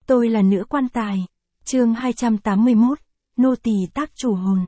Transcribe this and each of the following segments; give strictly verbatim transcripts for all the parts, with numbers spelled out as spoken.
Tôi là nữ quan tài. Chương hai trăm tám mươi mốt, nô tỳ tác chủ hồn.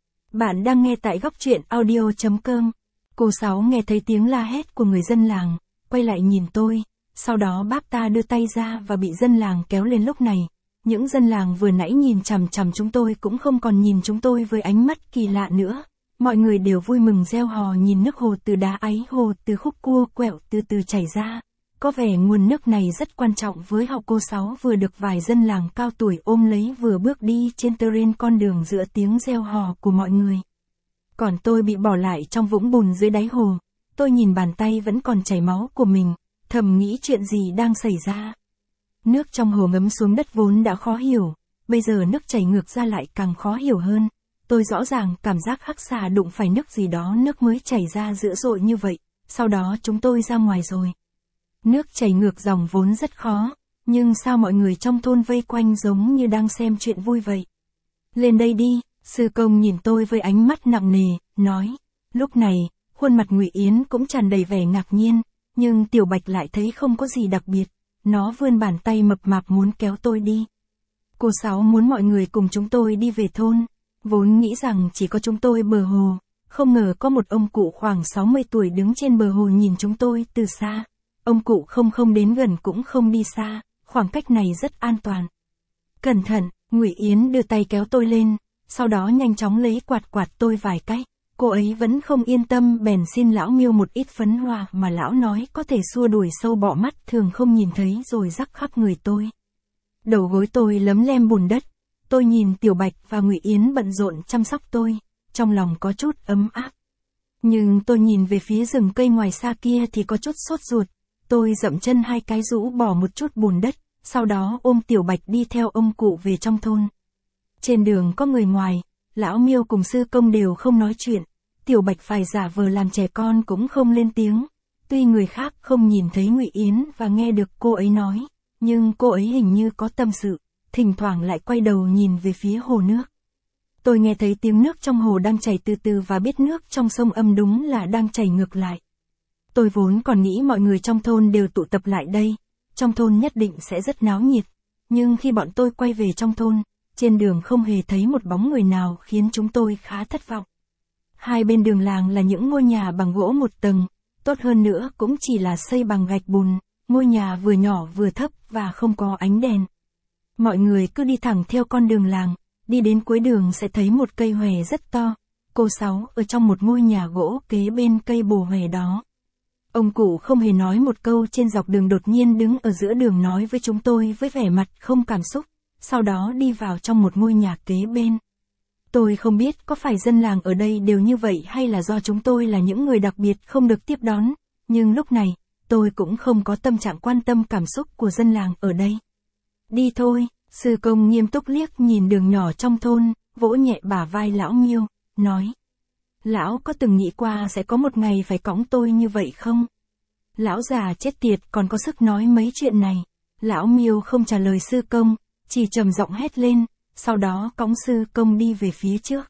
Bạn đang nghe tại góc truyện audio chấm com. Cô Sáu nghe thấy tiếng la hét của người dân làng, quay lại nhìn tôi, sau đó bác ta đưa tay ra và bị dân làng kéo lên. Lúc này, những dân làng vừa nãy nhìn chằm chằm chúng tôi cũng không còn nhìn chúng tôi với ánh mắt kỳ lạ nữa. Mọi người đều vui mừng reo hò nhìn nước hồ từ đá áy hồ từ khúc cua quẹo từ từ chảy ra. Có vẻ nguồn nước này rất quan trọng với họ. Cô Sáu vừa được vài dân làng cao tuổi ôm lấy vừa bước đi trên terrain con đường giữa tiếng reo hò của mọi người. Còn tôi bị bỏ lại trong vũng bùn dưới đáy hồ. Tôi nhìn bàn tay vẫn còn chảy máu của mình, thầm nghĩ chuyện gì đang xảy ra. Nước trong hồ ngấm xuống đất vốn đã khó hiểu, bây giờ nước chảy ngược ra lại càng khó hiểu hơn. Tôi rõ ràng cảm giác hắc xà đụng phải nước gì đó, nước mới chảy ra dữ dội như vậy, sau đó chúng tôi ra ngoài rồi. Nước chảy ngược dòng vốn rất khó, nhưng sao mọi người trong thôn vây quanh giống như đang xem chuyện vui vậy. Lên đây đi, sư công nhìn tôi với ánh mắt nặng nề, nói. Lúc này, khuôn mặt Ngụy Yến cũng tràn đầy vẻ ngạc nhiên, nhưng Tiểu Bạch lại thấy không có gì đặc biệt, nó vươn bàn tay mập mạp muốn kéo tôi đi. Cô Sáu muốn mọi người cùng chúng tôi đi về thôn, vốn nghĩ rằng chỉ có chúng tôi bờ hồ, không ngờ có một ông cụ khoảng sáu mươi tuổi đứng trên bờ hồ nhìn chúng tôi từ xa. Ông cụ không không đến gần cũng không đi xa, khoảng cách này rất an toàn. Cẩn thận, Ngụy Yến đưa tay kéo tôi lên, sau đó nhanh chóng lấy quạt quạt tôi vài cái. Cô ấy vẫn không yên tâm bèn xin lão Miêu một ít phấn hoa mà lão nói có thể xua đuổi sâu bọ mắt thường không nhìn thấy rồi rắc khắp người tôi. Đầu gối tôi lấm lem bùn đất, tôi nhìn Tiểu Bạch và Ngụy Yến bận rộn chăm sóc tôi, trong lòng có chút ấm áp. Nhưng tôi nhìn về phía rừng cây ngoài xa kia thì có chút sốt ruột. Tôi dậm chân hai cái rũ bỏ một chút bùn đất, sau đó ôm Tiểu Bạch đi theo ông cụ về trong thôn. Trên đường có người ngoài, lão Miêu cùng sư công đều không nói chuyện, Tiểu Bạch phải giả vờ làm trẻ con cũng không lên tiếng. Tuy người khác không nhìn thấy Ngụy Yến và nghe được cô ấy nói, nhưng cô ấy hình như có tâm sự, thỉnh thoảng lại quay đầu nhìn về phía hồ nước. Tôi nghe thấy tiếng nước trong hồ đang chảy từ từ và biết nước trong sông Âm đúng là đang chảy ngược lại. Tôi vốn còn nghĩ mọi người trong thôn đều tụ tập lại đây, trong thôn nhất định sẽ rất náo nhiệt, nhưng khi bọn tôi quay về trong thôn, trên đường không hề thấy một bóng người nào khiến chúng tôi khá thất vọng. Hai bên đường làng là những ngôi nhà bằng gỗ một tầng, tốt hơn nữa cũng chỉ là xây bằng gạch bùn, ngôi nhà vừa nhỏ vừa thấp và không có ánh đèn. Mọi người cứ đi thẳng theo con đường làng, đi đến cuối đường sẽ thấy một cây hòe rất to. Cô Sáu ở trong một ngôi nhà gỗ kế bên cây bồ hòe đó. Ông cụ không hề nói một câu trên dọc đường, đột nhiên đứng ở giữa đường nói với chúng tôi với vẻ mặt không cảm xúc, sau đó đi vào trong một ngôi nhà kế bên. Tôi không biết có phải dân làng ở đây đều như vậy hay là do chúng tôi là những người đặc biệt không được tiếp đón, nhưng lúc này, tôi cũng không có tâm trạng quan tâm cảm xúc của dân làng ở đây. Đi thôi, sư công nghiêm túc liếc nhìn đường nhỏ trong thôn, vỗ nhẹ bả vai lão Miêu, nói. Lão có từng nghĩ qua sẽ có một ngày phải cõng tôi như vậy không? Lão già chết tiệt còn có sức nói mấy chuyện này. Lão Miêu không trả lời sư công, chỉ trầm giọng hét lên, sau đó cõng sư công đi về phía trước.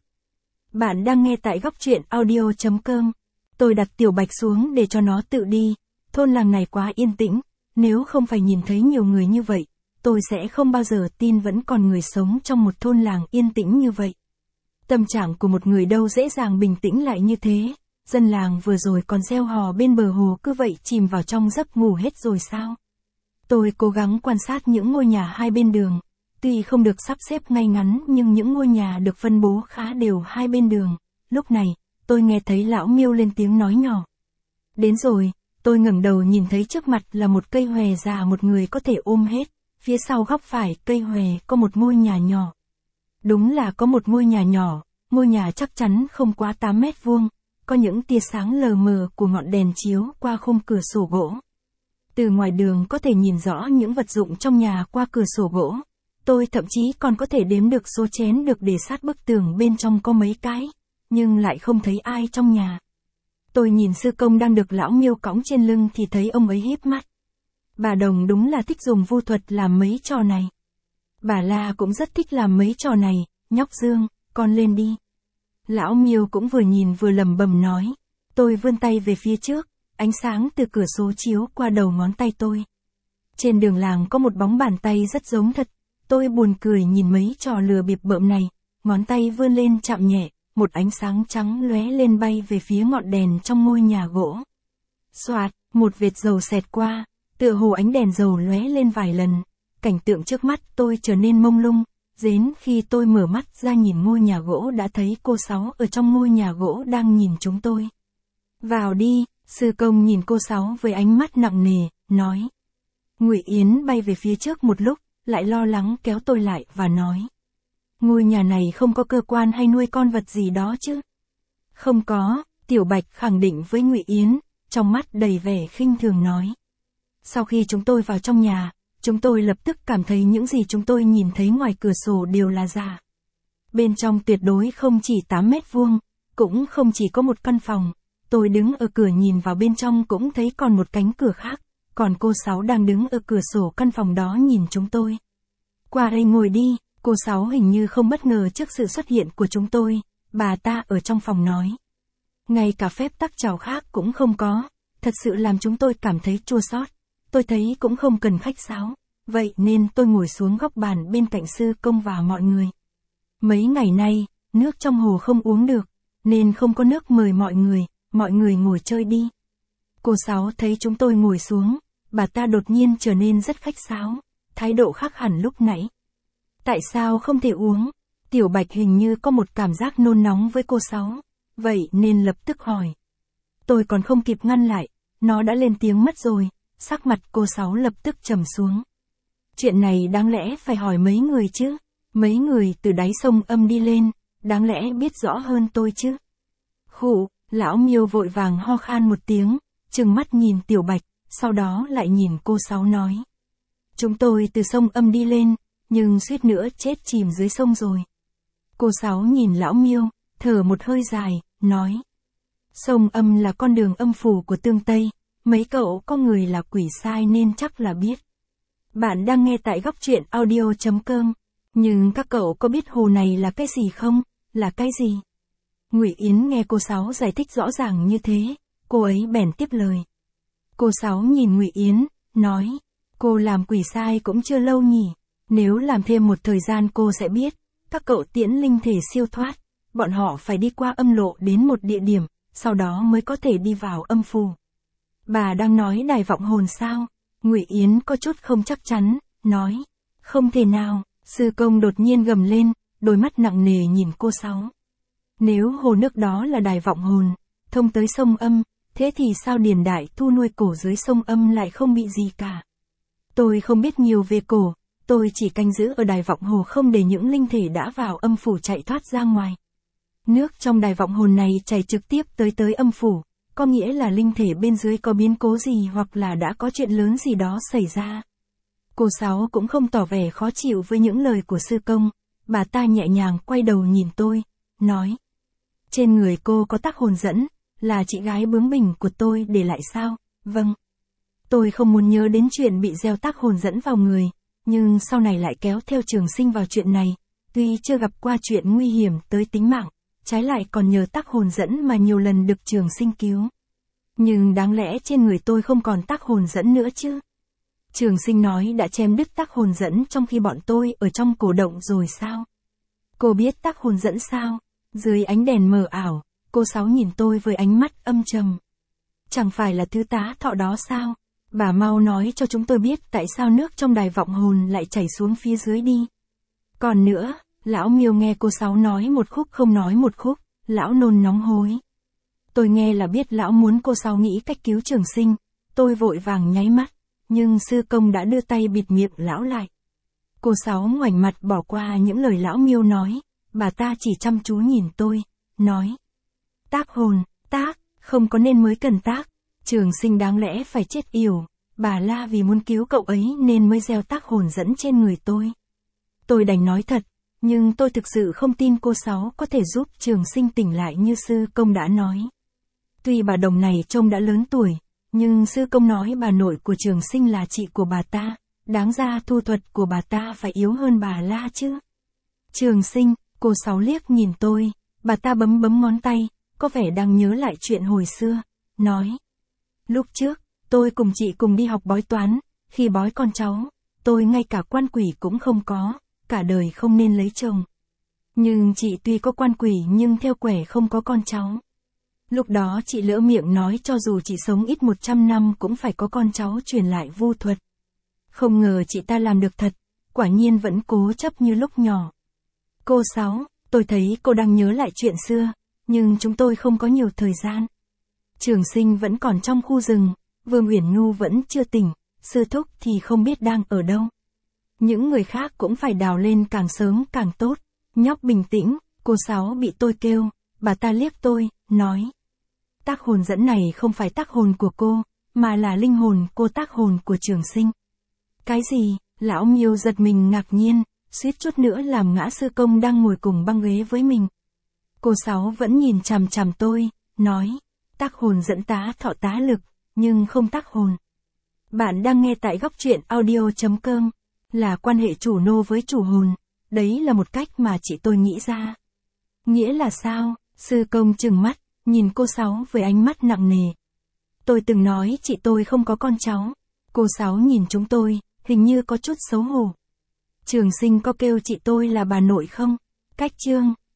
Bạn đang nghe tại góc truyện audio chấm com. Tôi đặt Tiểu Bạch xuống để cho nó tự đi. Thôn làng này quá yên tĩnh, nếu không phải nhìn thấy nhiều người như vậy, tôi sẽ không bao giờ tin vẫn còn người sống trong một thôn làng yên tĩnh như vậy. Tâm trạng của một người đâu dễ dàng bình tĩnh lại như thế, dân làng vừa rồi còn reo hò bên bờ hồ cứ vậy chìm vào trong giấc ngủ hết rồi sao? Tôi cố gắng quan sát những ngôi nhà hai bên đường, tuy không được sắp xếp ngay ngắn nhưng những ngôi nhà được phân bố khá đều hai bên đường. Lúc này, tôi nghe thấy lão Miêu lên tiếng nói nhỏ. Đến rồi, tôi ngẩng đầu nhìn thấy trước mặt là một cây hòe già một người có thể ôm hết, phía sau góc phải cây hòe có một ngôi nhà nhỏ. Đúng là có một ngôi nhà nhỏ, ngôi nhà chắc chắn không quá tám mét vuông, có những tia sáng lờ mờ của ngọn đèn chiếu qua khung cửa sổ gỗ. Từ ngoài đường có thể nhìn rõ những vật dụng trong nhà qua cửa sổ gỗ. Tôi thậm chí còn có thể đếm được số chén được để sát bức tường bên trong có mấy cái, nhưng lại không thấy ai trong nhà. Tôi nhìn sư công đang được lão Miêu cõng trên lưng thì thấy ông ấy híp mắt. Bà Đồng đúng là thích dùng vu thuật làm mấy trò này. Bà La cũng rất thích làm mấy trò này, nhóc Dương, con lên đi. Lão Miêu cũng vừa nhìn vừa lẩm bẩm nói. Tôi vươn tay về phía trước, ánh sáng từ cửa sổ chiếu qua đầu ngón tay tôi. Trên đường làng có một bóng bàn tay rất giống thật. Tôi buồn cười nhìn mấy trò lừa bịp bợm này, ngón tay vươn lên chạm nhẹ, một ánh sáng trắng lóe lên bay về phía ngọn đèn trong ngôi nhà gỗ. Xoạt, một vệt dầu xẹt qua, tựa hồ ánh đèn dầu lóe lên vài lần, cảnh tượng trước mắt tôi trở nên mông lung, đến khi tôi mở mắt ra nhìn ngôi nhà gỗ đã thấy cô Sáu ở trong ngôi nhà gỗ đang nhìn chúng tôi. Vào đi, sư công nhìn cô Sáu với ánh mắt nặng nề, nói. Ngụy Yến bay về phía trước một lúc, lại lo lắng kéo tôi lại và nói. Ngôi nhà này không có cơ quan hay nuôi con vật gì đó chứ? Không có, Tiểu Bạch khẳng định với Ngụy Yến, trong mắt đầy vẻ khinh thường nói. Sau khi chúng tôi vào trong nhà, chúng tôi lập tức cảm thấy những gì chúng tôi nhìn thấy ngoài cửa sổ đều là giả. Bên trong tuyệt đối không chỉ tám mét vuông, cũng không chỉ có một căn phòng. Tôi đứng ở cửa nhìn vào bên trong cũng thấy còn một cánh cửa khác, còn cô Sáu đang đứng ở cửa sổ căn phòng đó nhìn chúng tôi. Qua đây ngồi đi, cô Sáu hình như không bất ngờ trước sự xuất hiện của chúng tôi, bà ta ở trong phòng nói. Ngay cả phép tắc chào khác cũng không có, thật sự làm chúng tôi cảm thấy chua xót. Tôi thấy cũng không cần khách sáo, vậy nên tôi ngồi xuống góc bàn bên cạnh sư công và mọi người. Mấy ngày nay, nước trong hồ không uống được, nên không có nước mời mọi người, mọi người ngồi chơi đi. Cô Sáu thấy chúng tôi ngồi xuống, bà ta đột nhiên trở nên rất khách sáo, thái độ khác hẳn lúc nãy. Tại sao không thể uống? Tiểu Bạch hình như có một cảm giác nôn nóng với cô Sáu, vậy nên lập tức hỏi. Tôi còn không kịp ngăn lại, nó đã lên tiếng mất rồi, sắc mặt cô Sáu lập tức trầm xuống. Chuyện này đáng lẽ phải hỏi mấy người chứ, mấy người từ đáy sông Âm đi lên, đáng lẽ biết rõ hơn tôi chứ. Khụ, lão Miêu vội vàng ho khan một tiếng, trừng mắt nhìn Tiểu Bạch, sau đó lại nhìn cô Sáu nói. Chúng tôi từ sông Âm đi lên, nhưng suýt nữa chết chìm dưới sông rồi. Cô Sáu nhìn lão Miêu, thở một hơi dài, nói. Sông Âm là con đường âm phủ của Tương Tây, mấy cậu có người là quỷ sai nên chắc là biết. Bạn đang nghe tại góc truyện audio chấm com, nhưng các cậu có biết hồ này là cái gì không? Là cái gì? Ngụy Yến nghe cô Sáu giải thích rõ ràng như thế, cô ấy bèn tiếp lời. Cô Sáu nhìn Ngụy Yến, nói, cô làm quỷ sai cũng chưa lâu nhỉ, nếu làm thêm một thời gian cô sẽ biết, các cậu tiễn linh thể siêu thoát, bọn họ phải đi qua âm lộ đến một địa điểm, sau đó mới có thể đi vào âm phù. Bà đang nói đài vọng hồn sao? Ngụy Yến có chút không chắc chắn, nói, không thể nào, sư công đột nhiên gầm lên, đôi mắt nặng nề nhìn cô Sáu. Nếu hồ nước đó là đài vọng hồn, thông tới sông Âm, thế thì sao Điền Đại Thu nuôi cổ dưới sông Âm lại không bị gì cả? Tôi không biết nhiều về cổ, tôi chỉ canh giữ ở đài vọng hồ không để những linh thể đã vào âm phủ chạy thoát ra ngoài. Nước trong đài vọng hồn này chảy trực tiếp tới tới âm phủ, có nghĩa là linh thể bên dưới có biến cố gì hoặc là đã có chuyện lớn gì đó xảy ra. Cô Sáu cũng không tỏ vẻ khó chịu với những lời của sư công, bà ta nhẹ nhàng quay đầu nhìn tôi, nói. Trên người cô có tác hồn dẫn, là chị gái bướng bỉnh của tôi để lại sao? Vâng. Tôi không muốn nhớ đến chuyện bị gieo tác hồn dẫn vào người, nhưng sau này lại kéo theo Trường Sinh vào chuyện này, tuy chưa gặp qua chuyện nguy hiểm tới tính mạng, trái lại còn nhờ tác hồn dẫn mà nhiều lần được Trường Sinh cứu. Nhưng đáng lẽ trên người tôi không còn tác hồn dẫn nữa chứ? Trường Sinh nói đã chém đứt tác hồn dẫn trong khi bọn tôi ở trong cổ động rồi sao? Cô biết tác hồn dẫn sao? Dưới ánh đèn mờ ảo, cô Sáu nhìn tôi với ánh mắt âm trầm. Chẳng phải là thứ tá thọ đó sao? Bà mau nói cho chúng tôi biết tại sao nước trong đài vọng hồn lại chảy xuống phía dưới đi. Còn nữa, lão Miêu nghe cô Sáu nói một khúc không nói một khúc, lão nôn nóng hối. Tôi nghe là biết lão muốn cô Sáu nghĩ cách cứu Trường Sinh, tôi vội vàng nháy mắt, nhưng sư công đã đưa tay bịt miệng lão lại. Cô Sáu ngoảnh mặt bỏ qua những lời lão Miêu nói, bà ta chỉ chăm chú nhìn tôi, nói. Tác hồn, tác, không có nên mới cần tác, Trường Sinh đáng lẽ phải chết yểu, bà La vì muốn cứu cậu ấy nên mới gieo tác hồn dẫn trên người tôi. Tôi đành nói thật, nhưng tôi thực sự không tin cô Sáu có thể giúp Trường Sinh tỉnh lại như sư công đã nói. Tuy bà đồng này trông đã lớn tuổi, nhưng sư công nói bà nội của Trường Sinh là chị của bà ta, đáng ra thu thuật của bà ta phải yếu hơn bà La chứ. Trường Sinh, cô Sáu liếc nhìn tôi, bà ta bấm bấm ngón tay, có vẻ đang nhớ lại chuyện hồi xưa, nói. Lúc trước, tôi cùng chị cùng đi học bói toán, khi bói con cháu, tôi ngay cả quan quỷ cũng không có, cả đời không nên lấy chồng. Nhưng chị tuy có quan quỷ nhưng theo quẻ không có con cháu. Lúc đó chị lỡ miệng nói cho dù chị sống ít một trăm năm cũng phải có con cháu truyền lại vu thuật. Không ngờ chị ta làm được thật, quả nhiên vẫn cố chấp như lúc nhỏ. Cô sáu, tôi thấy cô đang nhớ lại chuyện xưa, nhưng chúng tôi không có nhiều thời gian. Trường Sinh vẫn còn trong khu rừng, Vương Uyển Nhu vẫn chưa tỉnh, sư thúc thì không biết đang ở đâu. Những người khác cũng phải đào lên càng sớm càng tốt. Nhóc bình tĩnh, cô sáu bị tôi kêu, bà ta liếc tôi, nói. Tác hồn dẫn này không phải tác hồn của cô, mà là linh hồn cô tác hồn của Trường Sinh. Cái gì? Lão Miêu giật mình ngạc nhiên, suýt chút nữa làm ngã sư công đang ngồi cùng băng ghế với mình. Cô sáu vẫn nhìn chằm chằm tôi, nói. Tác hồn dẫn tá thọ tá lực, nhưng không tác hồn. Bạn đang nghe tại góc truyện audio chấm com, là quan hệ chủ nô với chủ hồn. Đấy là một cách mà chị tôi nghĩ ra. Nghĩa là sao? Sư công trừng mắt, nhìn cô sáu với ánh mắt nặng nề. Tôi từng nói chị tôi không có con cháu. Cô sáu nhìn chúng tôi, hình như có chút xấu hổ. Trường Sinh có kêu chị tôi là bà nội không? Cách chương.